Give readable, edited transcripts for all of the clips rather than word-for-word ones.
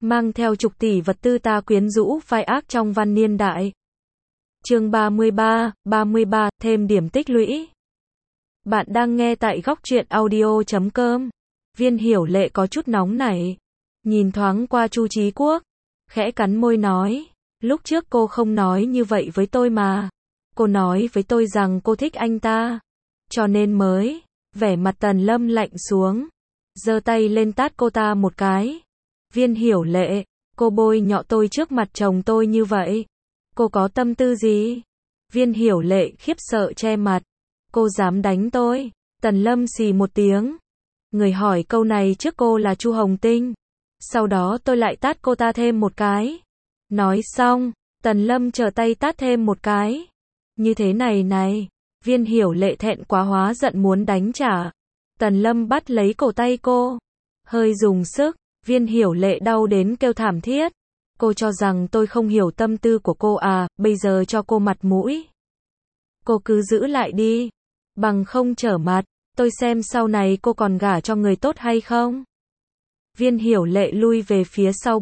mang theo chục tỷ vật tư ta quyến rũ phai ác trong văn niên đại. Chương 33, thêm điểm tích lũy. Bạn đang nghe tại góc truyện audio.com. Viên Hiểu Lệ có chút nóng nảy, nhìn thoáng qua Chu Chí Quốc, khẽ cắn môi nói, lúc trước cô không nói như vậy với tôi mà. Cô nói với tôi rằng cô thích anh ta, cho nên mới. Vẻ mặt Tần Lâm lạnh xuống, giơ tay lên tát cô ta một cái. Viên Hiểu Lệ, cô bôi nhọ tôi trước mặt chồng tôi như vậy, cô có tâm tư gì? Viên Hiểu Lệ khiếp sợ che mặt, cô dám đánh tôi? Tần Lâm xì một tiếng. Người hỏi câu này trước cô là Chu Hồng Tinh, sau đó tôi lại tát cô ta thêm một cái. Nói xong, Tần Lâm trở tay tát thêm một cái. Như thế này. Viên Hiểu Lệ thẹn quá hóa giận muốn đánh trả. Tần Lâm bắt lấy cổ tay cô, hơi dùng sức. Viên Hiểu Lệ đau đến kêu thảm thiết. Cô cho rằng tôi không hiểu tâm tư của cô à, bây giờ cho cô mặt mũi. Cô cứ giữ lại đi, bằng không trở mặt, tôi xem sau này cô còn gả cho người tốt hay không. Viên Hiểu Lệ lui về phía sau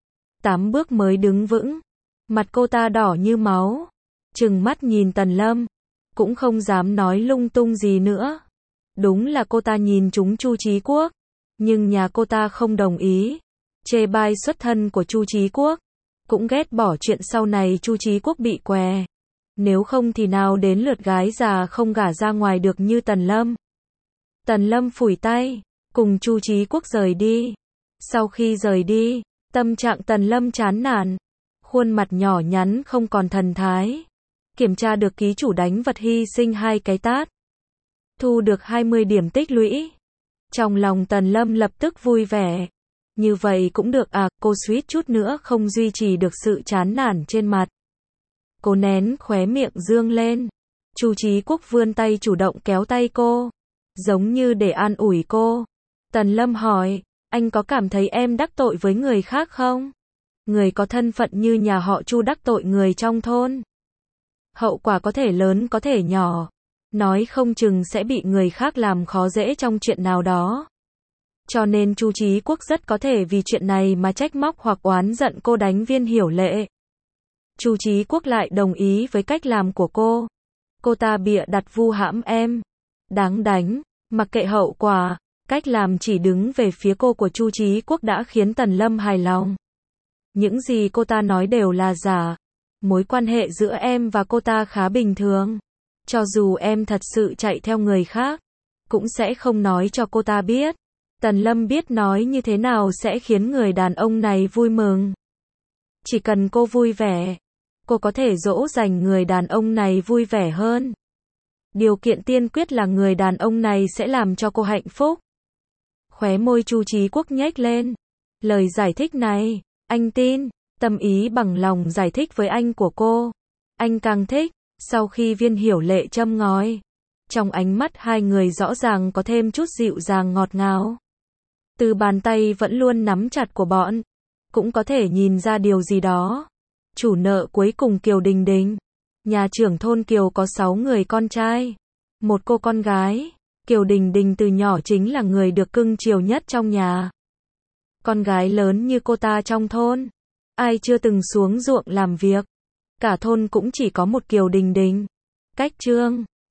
7-8 bước mới đứng vững. Mặt cô ta đỏ như máu, trừng mắt nhìn Tần Lâm, cũng không dám nói lung tung gì nữa. Đúng là cô ta nhìn trúng Chu Chí Quốc, nhưng nhà cô ta không đồng ý, chê bai xuất thân của Chu Chí Quốc, cũng ghét bỏ chuyện sau này Chu Chí Quốc bị què. Nếu không thì nào đến lượt gái già không gả ra ngoài được như Tần Lâm. Tần Lâm phủi tay, cùng Chu Chí Quốc rời đi. Sau khi rời đi, tâm trạng Tần Lâm chán nản, khuôn mặt nhỏ nhắn không còn thần thái. Kiểm tra được ký chủ đánh vật hy sinh 2 cái tát, thu được 20 điểm tích lũy. Trong lòng Tần Lâm lập tức vui vẻ. Như vậy cũng được à, cô suýt chút nữa không duy trì được sự chán nản trên mặt. Cô nén khóe miệng dương lên. Chu Chí Quốc vươn tay chủ động kéo tay cô, giống như để an ủi cô. Tần Lâm hỏi, anh có cảm thấy em đắc tội với người khác không? Người có thân phận như nhà họ Chu đắc tội người trong thôn, hậu quả có thể lớn có thể nhỏ, nói không chừng sẽ bị người khác làm khó dễ trong chuyện nào đó. Cho nên Chu Chí Quốc rất có thể vì chuyện này mà trách móc hoặc oán giận cô đánh Viên Hiểu Lệ. Chu Chí Quốc lại đồng ý với cách làm của cô. Cô ta bịa đặt vu hãm em, đáng đánh, mặc kệ hậu quả. Cách làm chỉ đứng về phía cô của Chu Chí Quốc đã khiến Tần Lâm hài lòng. Những gì cô ta nói đều là giả. Mối quan hệ giữa em và cô ta khá bình thường. Cho dù em thật sự chạy theo người khác, cũng sẽ không nói cho cô ta biết. Tần Lâm biết nói như thế nào sẽ khiến người đàn ông này vui mừng. Chỉ cần cô vui vẻ, cô có thể dỗ dành người đàn ông này vui vẻ hơn. Điều kiện tiên quyết là người đàn ông này sẽ làm cho cô hạnh phúc. Khóe môi Chu Chí Quốc nhếch lên. Lời giải thích này, anh tin. Tâm ý bằng lòng giải thích với anh của cô. Anh càng thích. Sau khi Viên Hiểu Lệ châm ngòi, trong ánh mắt hai người rõ ràng có thêm chút dịu dàng ngọt ngào. Từ bàn tay vẫn luôn nắm chặt của bọn, cũng có thể nhìn ra điều gì đó. Chủ nợ cuối cùng Kiều Đình Đình. Nhà trưởng thôn Kiều có 6 người con trai, một cô con gái. Kiều Đình Đình từ nhỏ chính là người được cưng chiều nhất trong nhà. Con gái lớn như cô ta trong thôn, ai chưa từng xuống ruộng làm việc. Cả thôn cũng chỉ có một Kiều Đình Đình. Cách Trương